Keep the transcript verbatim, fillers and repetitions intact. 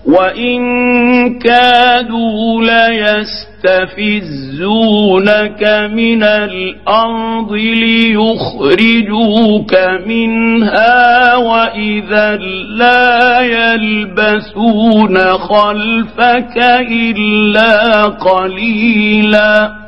وإن كادوا ليستفزونك من الأرض ليخرجوك منها وإذا لا يلبثون خلفك إلا قليلا